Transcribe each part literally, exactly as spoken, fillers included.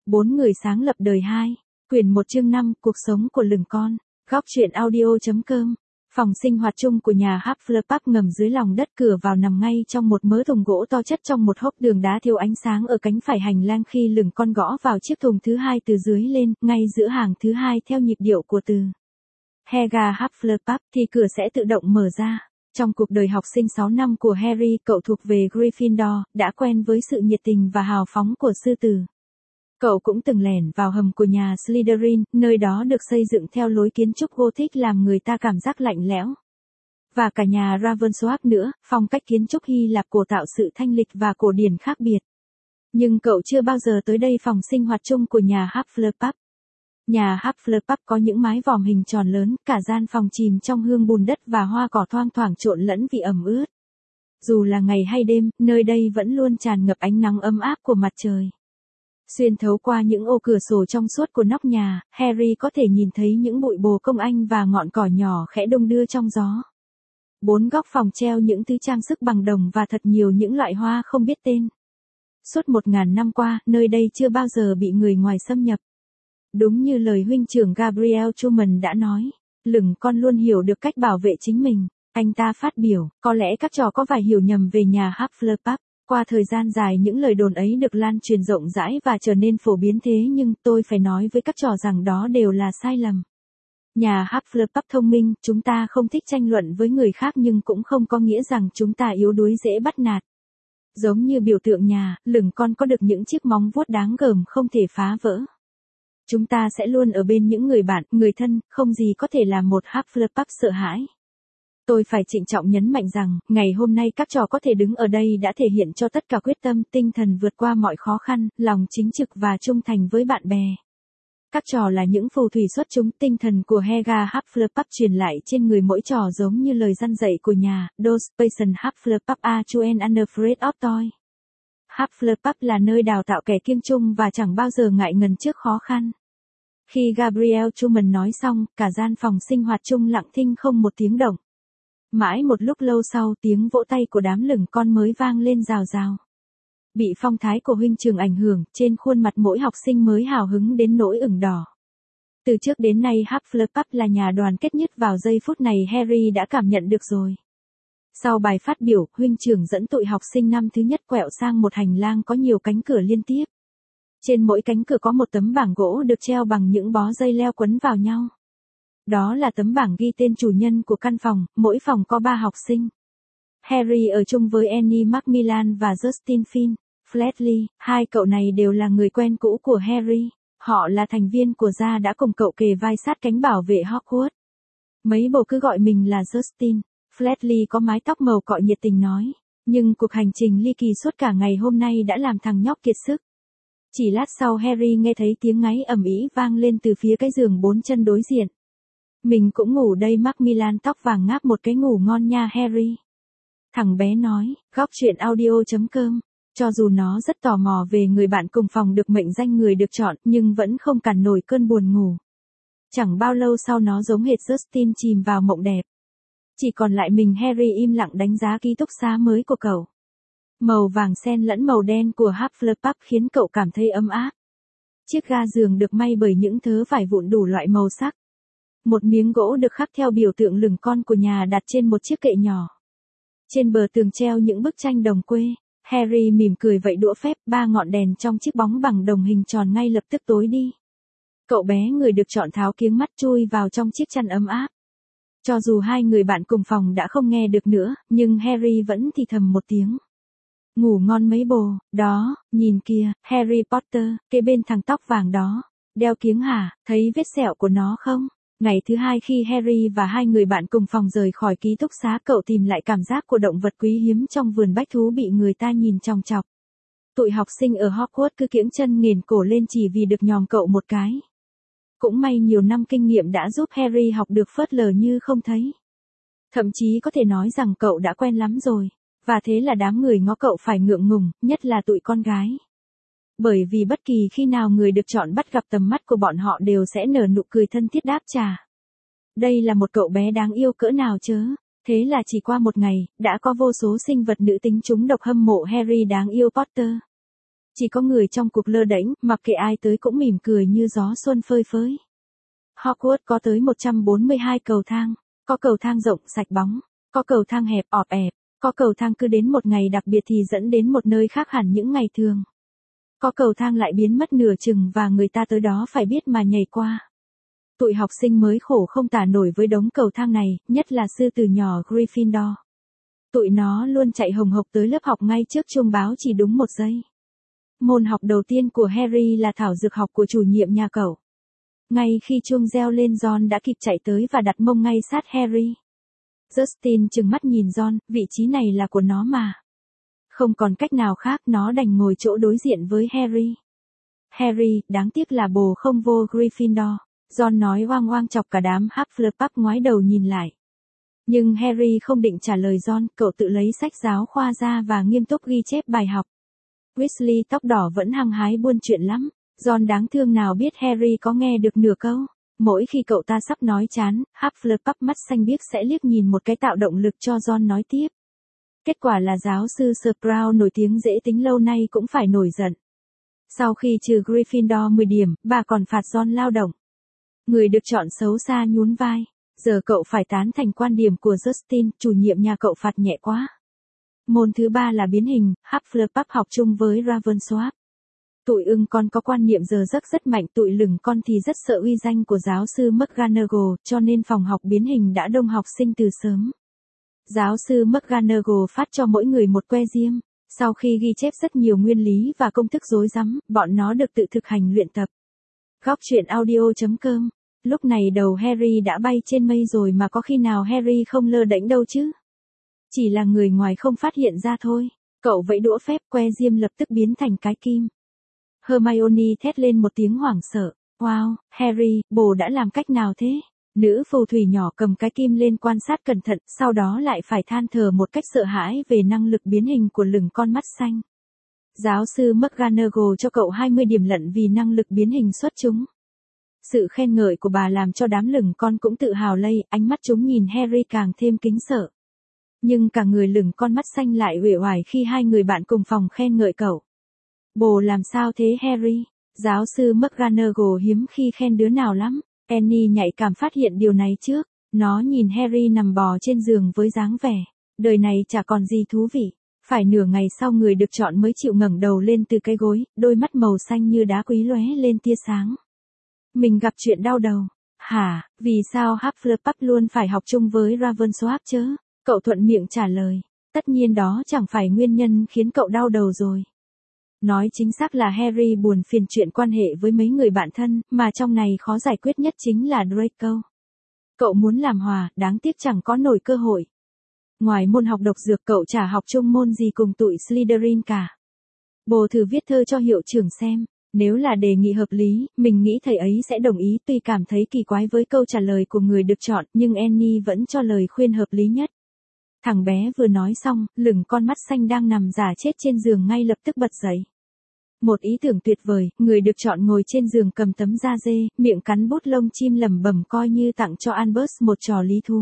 Bốn người sáng lập đời hai. Quyển một chương năm, cuộc sống của lửng con. Góc truyện audio.com. Phòng sinh hoạt chung của nhà Hufflepuff ngầm dưới lòng đất, cửa vào nằm ngay trong một mớ thùng gỗ to chất trong một hốc đường đá thiếu ánh sáng ở cánh phải hành lang. Khi lửng con gõ vào chiếc thùng thứ hai từ dưới lên, ngay giữa hàng thứ hai theo nhịp điệu của từ Helga Hufflepuff, thì cửa sẽ tự động mở ra. Trong cuộc đời học sinh sáu năm của Harry, cậu thuộc về Gryffindor, đã quen với sự nhiệt tình và hào phóng của sư tử. Cậu cũng từng lẻn vào hầm của nhà Slytherin, nơi đó được xây dựng theo lối kiến trúc Gothic làm người ta cảm giác lạnh lẽo. Và cả nhà Ravensworth nữa, phong cách kiến trúc Hy Lạp cổ tạo sự thanh lịch và cổ điển khác biệt. Nhưng cậu chưa bao giờ tới đây phòng sinh hoạt chung của nhà Hufflepuff. Nhà Hufflepuff có những mái vòm hình tròn lớn, cả gian phòng chìm trong hương bùn đất và hoa cỏ thoang thoảng trộn lẫn vị ẩm ướt. Dù là ngày hay đêm, nơi đây vẫn luôn tràn ngập ánh nắng ấm áp của mặt trời. Xuyên thấu qua những ô cửa sổ trong suốt của nóc nhà, Harry có thể nhìn thấy những bụi bồ công anh và ngọn cỏ nhỏ khẽ đung đưa trong gió. Bốn góc phòng treo những thứ trang sức bằng đồng và thật nhiều những loại hoa không biết tên. Suốt một ngàn năm qua, nơi đây chưa bao giờ bị người ngoài xâm nhập. Đúng như lời huynh trưởng Gabriel Truman đã nói, lửng con luôn hiểu được cách bảo vệ chính mình. Anh ta phát biểu, có lẽ các trò có vài hiểu nhầm về nhà Hufflepuff. Qua thời gian dài những lời đồn ấy được lan truyền rộng rãi và trở nên phổ biến, thế nhưng tôi phải nói với các trò rằng đó đều là sai lầm. Nhà Hufflepuff thông minh, chúng ta không thích tranh luận với người khác nhưng cũng không có nghĩa rằng chúng ta yếu đuối dễ bắt nạt. Giống như biểu tượng nhà, lửng con có được những chiếc móng vuốt đáng gờm không thể phá vỡ. Chúng ta sẽ luôn ở bên những người bạn, người thân, không gì có thể làm một Hufflepuff sợ hãi. Tôi phải trịnh trọng nhấn mạnh rằng, ngày hôm nay các trò có thể đứng ở đây đã thể hiện cho tất cả quyết tâm, tinh thần vượt qua mọi khó khăn, lòng chính trực và trung thành với bạn bè. Các trò là những phù thủy xuất chúng, tinh thần của Helga Hufflepuff truyền lại trên người mỗi trò giống như lời răn dạy của nhà, Dos Passion Hufflepuff are children unafraid of toy. Hufflepuff là nơi đào tạo kẻ kiêng chung và chẳng bao giờ ngại ngần trước khó khăn. Khi Gabriel Truman nói xong, cả gian phòng sinh hoạt chung lặng thinh không một tiếng động. Mãi một lúc lâu sau, tiếng vỗ tay của đám lửng con mới vang lên rào rào. Bị phong thái của huynh trưởng ảnh hưởng, trên khuôn mặt mỗi học sinh mới hào hứng đến nỗi ửng đỏ. Từ trước đến nay Hufflepuff là nhà đoàn kết nhất, vào giây phút này Harry đã cảm nhận được rồi. Sau bài phát biểu, huynh trưởng dẫn tụi học sinh năm thứ nhất quẹo sang một hành lang có nhiều cánh cửa liên tiếp. Trên mỗi cánh cửa có một tấm bảng gỗ được treo bằng những bó dây leo quấn vào nhau. Đó là tấm bảng ghi tên chủ nhân của căn phòng, mỗi phòng có ba học sinh. Harry ở chung với Annie Macmillan và Justin Finn, Fletchley, hai cậu này đều là người quen cũ của Harry, họ là thành viên của gia đã cùng cậu kề vai sát cánh bảo vệ Hogwarts. Mấy bồ cứ gọi mình là Justin, Fletchley có mái tóc màu cọ nhiệt tình nói, nhưng cuộc hành trình ly kỳ suốt cả ngày hôm nay đã làm thằng nhóc kiệt sức. Chỉ lát sau Harry nghe thấy tiếng ngáy ầm ĩ vang lên từ phía cái giường bốn chân đối diện. Mình cũng ngủ đây, Macmillan tóc vàng ngáp một cái, ngủ ngon nha Harry. Thằng bé nói, góc truyện audio.com, cho dù nó rất tò mò về người bạn cùng phòng được mệnh danh người được chọn, nhưng vẫn không cản nổi cơn buồn ngủ. Chẳng bao lâu sau nó giống hệt Justin chìm vào mộng đẹp. Chỉ còn lại mình Harry im lặng đánh giá ký túc xá mới của cậu. Màu vàng xen lẫn màu đen của Hufflepuff khiến cậu cảm thấy ấm áp. Chiếc ga giường được may bởi những thớ vải vụn đủ loại màu sắc. Một miếng gỗ được khắc theo biểu tượng lửng con của nhà đặt trên một chiếc kệ nhỏ. Trên bờ tường treo những bức tranh đồng quê. Harry mỉm cười vẫy đũa phép, ba ngọn đèn trong chiếc bóng bằng đồng hình tròn ngay lập tức tối đi. Cậu bé người được chọn tháo kiếng mắt chui vào trong chiếc chăn ấm áp. Cho dù hai người bạn cùng phòng đã không nghe được nữa, nhưng Harry vẫn thì thầm một tiếng. Ngủ ngon mấy bồ, đó, nhìn kìa, Harry Potter, kế bên thằng tóc vàng đó. Đeo kiếng hả, thấy vết sẹo của nó không? Ngày thứ hai khi Harry và hai người bạn cùng phòng rời khỏi ký túc xá, cậu tìm lại cảm giác của động vật quý hiếm trong vườn bách thú bị người ta nhìn chòng chọc. Tụi học sinh ở Hogwarts cứ kiễng chân nghiền cổ lên chỉ vì được nhòm cậu một cái. Cũng may nhiều năm kinh nghiệm đã giúp Harry học được phớt lờ như không thấy. Thậm chí có thể nói rằng cậu đã quen lắm rồi, và thế là đám người ngó cậu phải ngượng ngùng, nhất là tụi con gái. Bởi vì bất kỳ khi nào người được chọn bắt gặp tầm mắt của bọn họ đều sẽ nở nụ cười thân thiết đáp trả. Đây là một cậu bé đáng yêu cỡ nào chớ. Thế là chỉ qua một ngày, đã có vô số sinh vật nữ tính chúng độc hâm mộ Harry đáng yêu Potter. Chỉ có người trong cuộc lơ đễnh, mặc kệ ai tới cũng mỉm cười như gió xuân phơi phới. Hogwarts có tới một trăm bốn mươi hai cầu thang, có cầu thang rộng sạch bóng, có cầu thang hẹp ọp ẹp, có cầu thang cứ đến một ngày đặc biệt thì dẫn đến một nơi khác hẳn những ngày thường. Có cầu thang lại biến mất nửa chừng và người ta tới đó phải biết mà nhảy qua. Tụi học sinh mới khổ không tả nổi với đống cầu thang này, nhất là sư tử nhỏ Gryffindor. Tụi nó luôn chạy hồng hộc tới lớp học ngay trước chuông báo chỉ đúng một giây. Môn học đầu tiên của Harry là thảo dược học của chủ nhiệm nhà cậu. Ngay khi chuông reo lên Ron đã kịp chạy tới và đặt mông ngay sát Harry. Justin trừng mắt nhìn Ron, vị trí này là của nó mà. Không còn cách nào khác, nó đành ngồi chỗ đối diện với Harry. Harry, đáng tiếc là bồ không vô Gryffindor. Ron nói oang oang chọc cả đám Hufflepuff ngoái đầu nhìn lại. Nhưng Harry không định trả lời Ron, cậu tự lấy sách giáo khoa ra và nghiêm túc ghi chép bài học. Weasley tóc đỏ vẫn hăng hái buôn chuyện lắm. Ron đáng thương nào biết Harry có nghe được nửa câu. Mỗi khi cậu ta sắp nói chán, Hufflepuff mắt xanh biếc sẽ liếc nhìn một cái tạo động lực cho Ron nói tiếp. Kết quả là giáo sư Sprout nổi tiếng dễ tính lâu nay cũng phải nổi giận. Sau khi trừ Gryffindor mười điểm, bà còn phạt Ron lao động. Người được chọn xấu xa nhún vai. Giờ cậu phải tán thành quan điểm của Justin, chủ nhiệm nhà cậu phạt nhẹ quá. Môn thứ ba là biến hình, Hufflepuff học chung với Ravensworth. Tụi ưng con có quan niệm giờ giấc rất mạnh, tụi lửng con thì rất sợ uy danh của giáo sư McGonagall, cho nên phòng học biến hình đã đông học sinh từ sớm. Giáo sư McGonagall phát cho mỗi người một que diêm. Sau khi ghi chép rất nhiều nguyên lý và công thức rối rắm, bọn nó được tự thực hành luyện tập. Góc truyện audio chấm com. Lúc này đầu Harry đã bay trên mây rồi mà có khi nào Harry không lơ đễnh đâu chứ. Chỉ là người ngoài không phát hiện ra thôi. Cậu vẫy đũa phép, que diêm lập tức biến thành cái kim. Hermione thét lên một tiếng hoảng sợ. Wow, Harry, bồ đã làm cách nào thế? Nữ phù thủy nhỏ cầm cái kim lên quan sát cẩn thận, sau đó lại phải than thở một cách sợ hãi về năng lực biến hình của lửng con mắt xanh. Giáo sư McGonagall cho cậu hai mươi điểm lận vì năng lực biến hình xuất chúng. Sự khen ngợi của bà làm cho đám lửng con cũng tự hào lây, ánh mắt chúng nhìn Harry càng thêm kính sợ. Nhưng cả người lửng con mắt xanh lại uể oải khi hai người bạn cùng phòng khen ngợi cậu. Bồ làm sao thế Harry? Giáo sư McGonagall hiếm khi khen đứa nào lắm. Annie nhạy cảm phát hiện điều này trước. Nó nhìn Harry nằm bò trên giường với dáng vẻ. Đời này chả còn gì thú vị. Phải nửa ngày sau người được chọn mới chịu ngẩng đầu lên từ cái gối, đôi mắt màu xanh như đá quý lóe lên tia sáng. Mình gặp chuyện đau đầu. Hả, vì sao Hufflepuff luôn phải học chung với Ravensworth chứ? Cậu thuận miệng trả lời. Tất nhiên đó chẳng phải nguyên nhân khiến cậu đau đầu rồi. Nói chính xác là Harry buồn phiền chuyện quan hệ với mấy người bạn thân, mà trong này khó giải quyết nhất chính là Draco. Cậu muốn làm hòa, đáng tiếc chẳng có nổi cơ hội. Ngoài môn học độc dược cậu chả học chung môn gì cùng tụi Slytherin cả. Bồ thử viết thơ cho hiệu trưởng xem. Nếu là đề nghị hợp lý, mình nghĩ thầy ấy sẽ đồng ý, tuy cảm thấy kỳ quái với câu trả lời của người được chọn, nhưng Annie vẫn cho lời khuyên hợp lý nhất. Thằng bé vừa nói xong, lửng con mắt xanh đang nằm giả chết trên giường ngay lập tức bật dậy. Một ý tưởng tuyệt vời, người được chọn ngồi trên giường cầm tấm da dê, miệng cắn bút lông chim lẩm bẩm coi như tặng cho Albus một trò lý thú.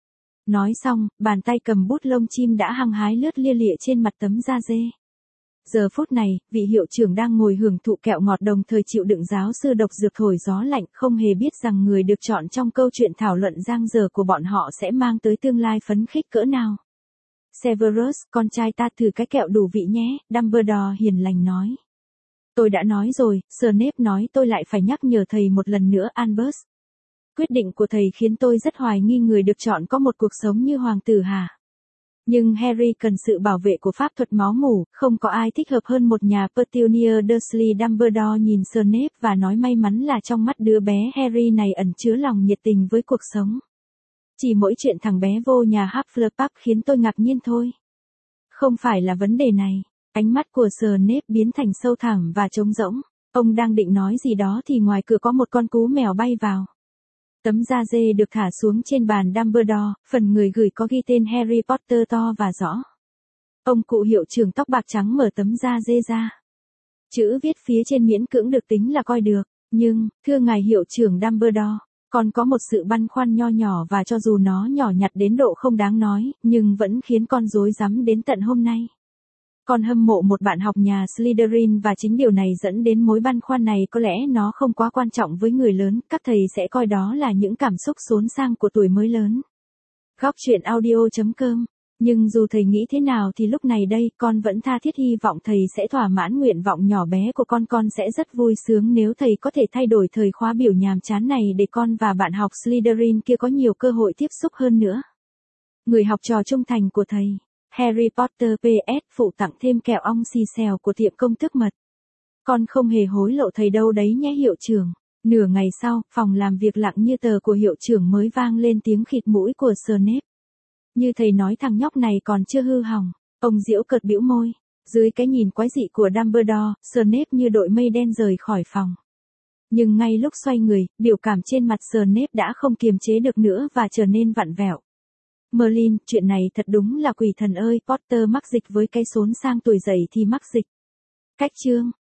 Nói xong, bàn tay cầm bút lông chim đã hăng hái lướt lia lịa trên mặt tấm da dê. Giờ phút này, vị hiệu trưởng đang ngồi hưởng thụ kẹo ngọt đồng thời chịu đựng giáo sư độc dược thổi gió lạnh, không hề biết rằng người được chọn trong câu chuyện thảo luận giang dở của bọn họ sẽ mang tới tương lai phấn khích cỡ nào. Severus, con trai ta thử cái kẹo đủ vị nhé, Dumbledore hiền lành nói. Tôi đã nói rồi, Snape nói tôi lại phải nhắc nhở thầy một lần nữa Albus. Quyết định của thầy khiến tôi rất hoài nghi người được chọn có một cuộc sống như hoàng tử hả? Nhưng Harry cần sự bảo vệ của pháp thuật máu mủ, không có ai thích hợp hơn một nhà Petunia Dursley. Dumbledore nhìn Snape và nói may mắn là trong mắt đứa bé Harry này ẩn chứa lòng nhiệt tình với cuộc sống. Chỉ mỗi chuyện thằng bé vô nhà Hufflepuff khiến tôi ngạc nhiên thôi. Không phải là vấn đề này. Ánh mắt của Snape biến thành sâu thẳm và trống rỗng. Ông đang định nói gì đó thì ngoài cửa có một con cú mèo bay vào. Tấm da dê được thả xuống trên bàn Dumbledore, phần người gửi có ghi tên Harry Potter to và rõ. Ông cụ hiệu trưởng tóc bạc trắng mở tấm da dê ra. Chữ viết phía trên miễn cưỡng được tính là coi được, nhưng, thưa ngài hiệu trưởng Dumbledore, còn có một sự băn khoăn nho nhỏ và cho dù nó nhỏ nhặt đến độ không đáng nói, nhưng vẫn khiến con rối rắm đến tận hôm nay. Con hâm mộ một bạn học nhà Slytherin và chính điều này dẫn đến mối băn khoăn này có lẽ nó không quá quan trọng với người lớn, các thầy sẽ coi đó là những cảm xúc xốn sang của tuổi mới lớn. Góc truyện audio.com. Nhưng dù thầy nghĩ thế nào thì lúc này đây, con vẫn tha thiết hy vọng thầy sẽ thỏa mãn nguyện vọng nhỏ bé của con. Con sẽ rất vui sướng nếu thầy có thể thay đổi thời khóa biểu nhàm chán này để con và bạn học Slytherin kia có nhiều cơ hội tiếp xúc hơn nữa. Người học trò trung thành của thầy. Harry Potter pê ét phụ tặng thêm kẹo ong xì xèo của tiệm công thức mật. Con không hề hối lộ thầy đâu đấy nhé hiệu trưởng. Nửa ngày sau, phòng làm việc lặng như tờ của hiệu trưởng mới vang lên tiếng khịt mũi của Snape. Như thầy nói thằng nhóc này còn chưa hư hỏng. Ông giễu cợt bĩu môi. Dưới cái nhìn quái dị của Dumbledore, Snape như đội mây đen rời khỏi phòng. Nhưng ngay lúc xoay người, biểu cảm trên mặt Snape đã không kiềm chế được nữa và trở nên vặn vẹo. Merlin, chuyện này thật đúng là quỷ thần ơi, Potter mắc dịch với cái xốn sang tuổi dậy thì mắc dịch. Cách chương